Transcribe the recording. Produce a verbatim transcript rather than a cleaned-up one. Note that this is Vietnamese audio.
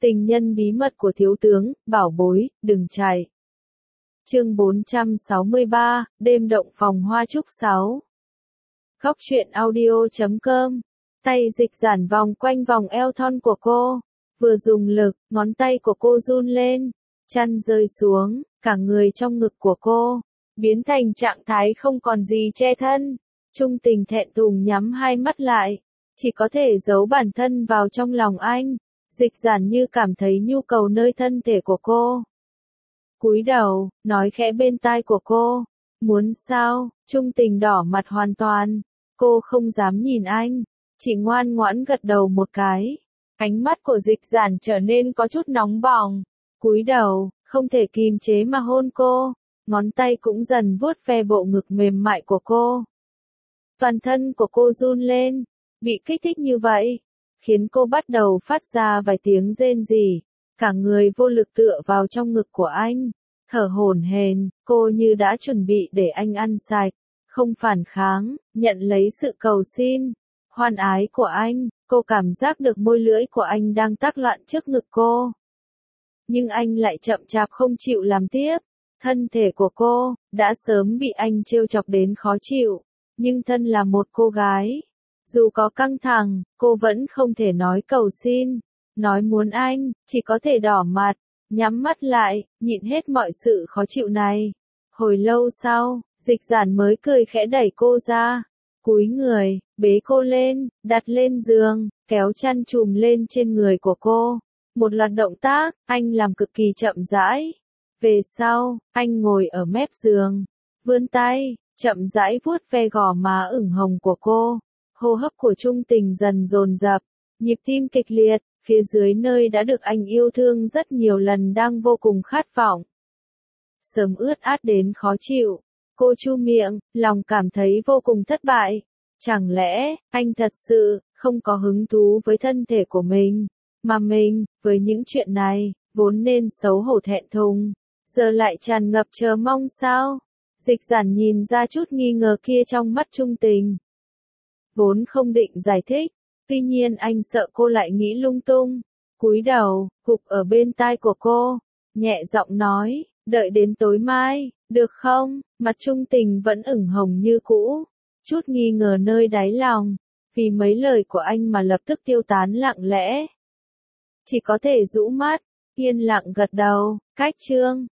Tình nhân bí mật của thiếu tướng, bảo bối, đừng chạy. Chương bốn trăm sáu mươi ba, đêm động phòng hoa trúc sáu. Khóc chuyện audio chấm com. Tay Dịch Giản vòng quanh vòng eo thon của cô. Vừa dùng lực, ngón tay của cô run lên. Chăn rơi xuống, cả người trong ngực của cô. Biến thành trạng thái không còn gì che thân. Trung Tình thẹn thùng nhắm hai mắt lại. Chỉ có thể giấu bản thân vào trong lòng anh. Dịch Giản như cảm thấy nhu cầu nơi thân thể của cô. Cúi đầu, nói khẽ bên tai của cô. Muốn sao? Trung Tình đỏ mặt hoàn toàn. Cô không dám nhìn anh. Chỉ ngoan ngoãn gật đầu một cái. Ánh mắt của Dịch Giản trở nên có chút nóng bỏng. Cúi đầu, không thể kìm chế mà hôn cô. Ngón tay cũng dần vuốt ve bộ ngực mềm mại của cô. Toàn thân của cô run lên. Bị kích thích như vậy, khiến cô bắt đầu phát ra vài tiếng rên rỉ. Cả người vô lực tựa vào trong ngực của anh. Thở hổn hển, cô như đã chuẩn bị để anh ăn sạch. Không phản kháng, nhận lấy sự cầu xin. Hoan ái của anh, cô cảm giác được môi lưỡi của anh đang tác loạn trước ngực cô. Nhưng anh lại chậm chạp không chịu làm tiếp. Thân thể của cô, đã sớm bị anh trêu chọc đến khó chịu. Nhưng thân là một cô gái. Dù có căng thẳng, cô vẫn không thể nói cầu xin. Nói muốn anh, chỉ có thể đỏ mặt, nhắm mắt lại, nhịn hết mọi sự khó chịu này. Hồi lâu sau, Dịch Giản mới cười khẽ đẩy cô ra. Cúi người, bế cô lên, đặt lên giường, kéo chăn trùm lên trên người của cô. Một loạt động tác, anh làm cực kỳ chậm rãi. Về sau, anh ngồi ở mép giường, vươn tay, chậm rãi vuốt ve gò má ửng hồng của cô. Hô hấp của Trung Tình dần dồn dập, nhịp tim kịch liệt, phía dưới nơi đã được anh yêu thương rất nhiều lần đang vô cùng khát vọng. Sớm ướt át đến khó chịu, cô chu miệng, lòng cảm thấy vô cùng thất bại. Chẳng lẽ, anh thật sự, không có hứng thú với thân thể của mình, mà mình, với những chuyện này, vốn nên xấu hổ thẹn thùng, giờ lại tràn ngập chờ mong sao? Dịch Giản nhìn ra chút nghi ngờ kia trong mắt Trung Tình. Vốn không định giải thích, tuy nhiên anh sợ cô lại nghĩ lung tung. Cúi đầu, gục ở bên tai của cô, nhẹ giọng nói, đợi đến tối mai, được không? Mặt Trung Tình vẫn ửng hồng như cũ, chút nghi ngờ nơi đáy lòng, vì mấy lời của anh mà lập tức tiêu tán lặng lẽ. Chỉ có thể rũ mắt, yên lặng gật đầu, cách chương.